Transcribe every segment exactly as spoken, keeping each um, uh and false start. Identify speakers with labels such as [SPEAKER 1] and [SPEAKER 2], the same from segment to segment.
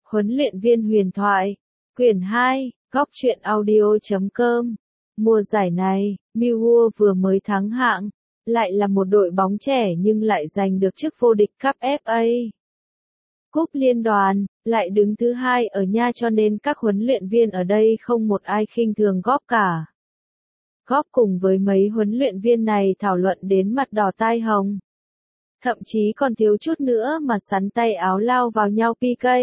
[SPEAKER 1] Huấn luyện viên huyền thoại. Quyển hai, góc truyện audio chấm com. Mùa giải này, Millwall vừa mới thắng hạng, lại là một đội bóng trẻ nhưng lại giành được chức vô địch cúp ép a. Cúp liên đoàn, lại đứng thứ hai ở nhà cho nên các huấn luyện viên ở đây không một ai khinh thường Góp cả. Góp cùng với mấy huấn luyện viên này thảo luận đến mặt đỏ tai hồng. Thậm chí còn thiếu chút nữa mà sắn tay áo lao vào nhau pê ca.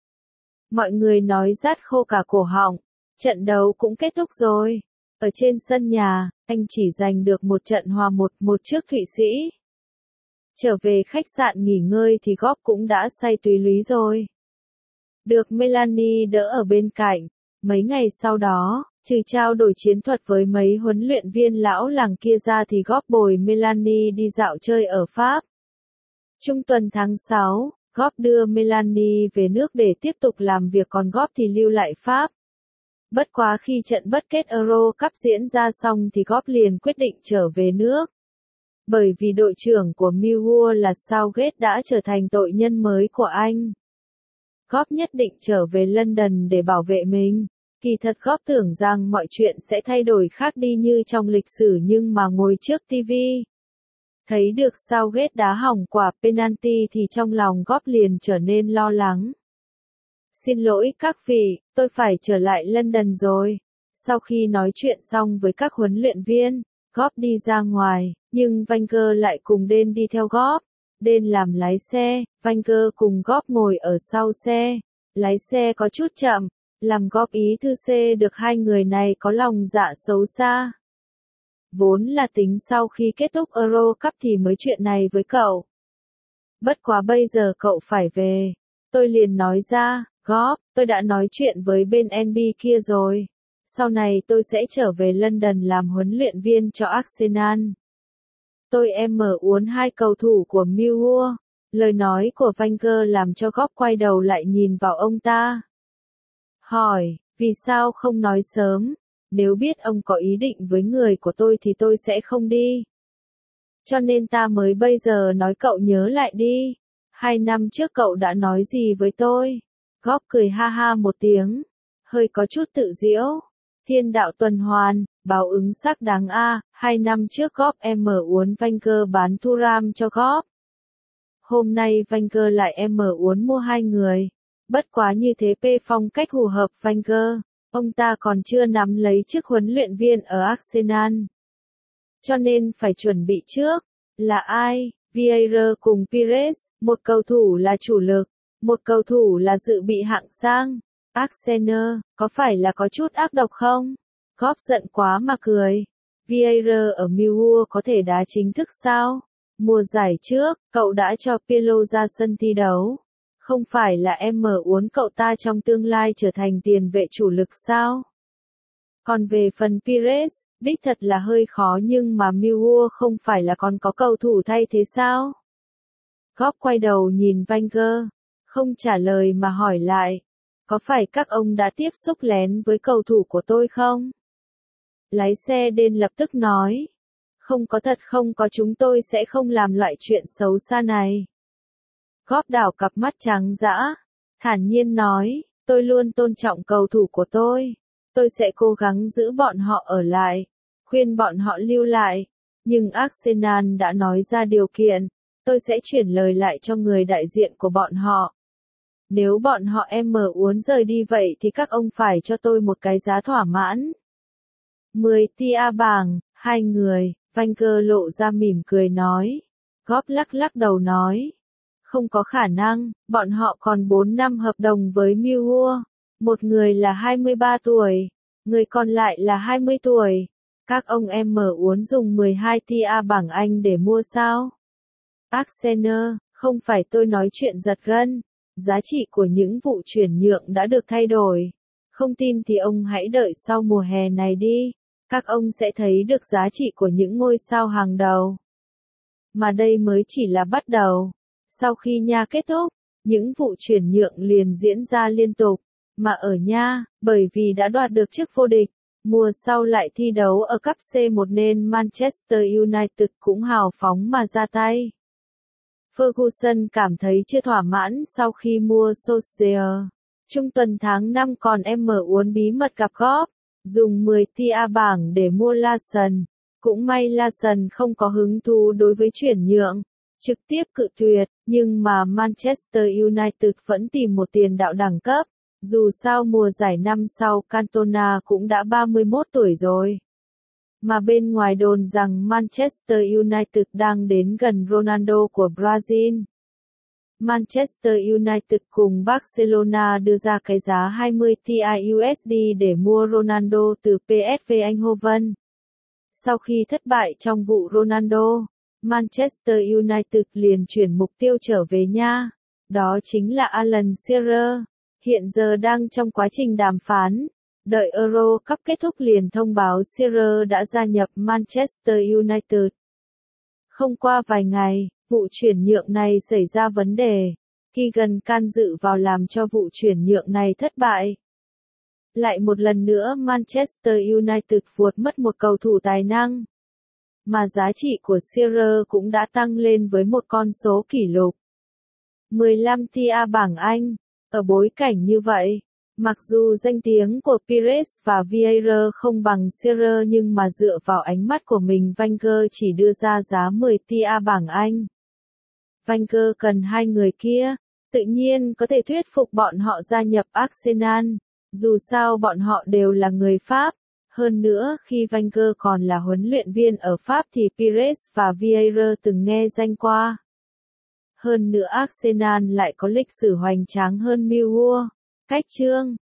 [SPEAKER 1] Mọi người nói rát khô cả cổ họng, trận đấu cũng kết thúc rồi. Ở trên sân nhà, anh chỉ giành được một trận hòa một một trước Thụy Sĩ. Trở về khách sạn nghỉ ngơi thì Góp cũng đã say túy lúy rồi. Được Melanie đỡ ở bên cạnh, mấy ngày sau đó, trừ trao đổi chiến thuật với mấy huấn luyện viên lão làng kia ra thì Góp bồi Melanie đi dạo chơi ở Pháp. Trung tuần tháng sáu, Góp đưa Melanie về nước để tiếp tục làm việc còn Góp thì lưu lại Pháp. Bất quá khi trận bất kết Euro Cup diễn ra xong thì Góp liền quyết định trở về nước. Bởi vì đội trưởng của Millwall là Southgate đã trở thành tội nhân mới của anh. Góp nhất định trở về London để bảo vệ mình. Kỳ thật Góp tưởng rằng mọi chuyện sẽ thay đổi khác đi như trong lịch sử nhưng mà ngồi trước ti vi. Thấy được Southgate đá hỏng quả penalty thì trong lòng Góp liền trở nên lo lắng. Xin lỗi các vị, tôi phải trở lại London rồi. Sau khi nói chuyện xong với các huấn luyện viên, Góp đi ra ngoài, nhưng Wenger lại cùng Đen đi theo Góp. Đen làm lái xe, Wenger cùng Góp ngồi ở sau xe. Lái xe có chút chậm, làm Góp ý thư xe được hai người này có lòng dạ xấu xa. Vốn là tính sau khi kết thúc Euro Cup thì mới chuyện này với cậu. Bất quá bây giờ cậu phải về. Tôi liền nói ra, Góp, tôi đã nói chuyện với bên en bê kia rồi. Sau này tôi sẽ trở về London làm huấn luyện viên cho Arsenal. Tôi em mở uốn hai cầu thủ của Millwall. Lời nói của Wenger làm cho Góp quay đầu lại nhìn vào ông ta. Hỏi, vì sao không nói sớm? Nếu biết ông có ý định với người của tôi thì tôi sẽ không đi. Cho nên ta mới bây giờ nói cậu nhớ lại đi. Hai năm trước cậu đã nói gì với tôi? Góp cười ha ha một tiếng. Hơi có chút tự giễu. Thiên đạo tuần hoàn, báo ứng xác đáng a. Hai năm trước Góp em mở uốn Wenger bán Thuram cho Góp. Hôm nay Wenger lại em mở uốn mua hai người. Bất quá như thế P phong cách phù hợp Wenger. Ông ta còn chưa nắm lấy chức huấn luyện viên ở Arsenal. Cho nên phải chuẩn bị trước. Là ai? Vieira cùng Pires, một cầu thủ là chủ lực, một cầu thủ là dự bị hạng sang. Arsenal, có phải là có chút ác độc không? Góp giận quá mà cười. Vieira ở Millwall có thể đá chính thức sao? Mùa giải trước, cậu đã cho Pirlo ra sân thi đấu. Không phải là em mở uốn cậu ta trong tương lai trở thành tiền vệ chủ lực sao? Còn về phần Pires, đích thật là hơi khó nhưng mà Millwall không phải là còn có cầu thủ thay thế sao? Góp quay đầu nhìn Wenger, không trả lời mà hỏi lại. Có phải các ông đã tiếp xúc lén với cầu thủ của tôi không? Lái xe Đen lập tức nói. Không có thật không có chúng tôi sẽ không làm loại chuyện xấu xa này. Góp đảo cặp mắt trắng dã, thản nhiên nói, tôi luôn tôn trọng cầu thủ của tôi. Tôi sẽ cố gắng giữ bọn họ ở lại, khuyên bọn họ lưu lại. Nhưng Arsenal đã nói ra điều kiện, tôi sẽ chuyển lời lại cho người đại diện của bọn họ. Nếu bọn họ em mở uốn rời đi vậy thì các ông phải cho tôi một cái giá thỏa mãn. mười tia bảng, hai người, Wenger lộ ra mỉm cười nói. Góp lắc lắc đầu nói. Không có khả năng, bọn họ còn bốn năm hợp đồng với Millwall. Một người là hai mươi ba tuổi, người còn lại là hai mươi tuổi. Các ông em mở uốn dùng mười hai tia bảng Anh để mua sao? Arsenal, không phải tôi nói chuyện giật gân. Giá trị của những vụ chuyển nhượng đã được thay đổi. Không tin thì ông hãy đợi sau mùa hè này đi. Các ông sẽ thấy được giá trị của những ngôi sao hàng đầu. Mà đây mới chỉ là bắt đầu. Sau khi nha kết thúc, những vụ chuyển nhượng liền diễn ra liên tục. Mà ở nha, bởi vì đã đoạt được chức vô địch, mùa sau lại thi đấu ở cúp xê một nên Manchester United cũng hào phóng mà ra tay. Ferguson cảm thấy chưa thỏa mãn sau khi mua Solskjaer. Trung tuần tháng năm còn em mở uốn bí mật cặp góp, dùng mười tỷ A bảng để mua Larsen. Cũng may Larsen không có hứng thú đối với chuyển nhượng, trực tiếp cự tuyệt, nhưng mà Manchester United vẫn tìm một tiền đạo đẳng cấp. Dù sao mùa giải năm sau Cantona cũng đã ba mươi mốt tuổi rồi. Mà bên ngoài đồn rằng Manchester United đang đến gần Ronaldo của Brazil. Manchester United cùng Barcelona đưa ra cái giá hai mươi tỷ U S D để mua Ronaldo từ pê ét vê Eindhoven. Sau khi thất bại trong vụ Ronaldo, Manchester United liền chuyển mục tiêu trở về nha. Đó chính là Alan Shearer. Hiện giờ đang trong quá trình đàm phán. Đợi Euro Cup kết thúc liền thông báo Shearer đã gia nhập Manchester United. Không qua vài ngày, vụ chuyển nhượng này xảy ra vấn đề. Khi gần can dự vào làm cho vụ chuyển nhượng này thất bại. Lại một lần nữa Manchester United vuột mất một cầu thủ tài năng. Mà giá trị của Shearer cũng đã tăng lên với một con số kỷ lục. mười lăm tỷ A bảng Anh. Ở bối cảnh như vậy, mặc dù danh tiếng của Pires và Vieira không bằng Shearer nhưng mà dựa vào ánh mắt của mình Wenger chỉ đưa ra giá mười tỷ A bảng Anh. Wenger cần hai người kia, tự nhiên có thể thuyết phục bọn họ gia nhập Arsenal, dù sao bọn họ đều là người Pháp. Hơn nữa khi Wenger còn là huấn luyện viên ở Pháp thì Pires và Vieira từng nghe danh qua. Hơn nữa Arsenal lại có lịch sử hoành tráng hơn Millwall. Cách chương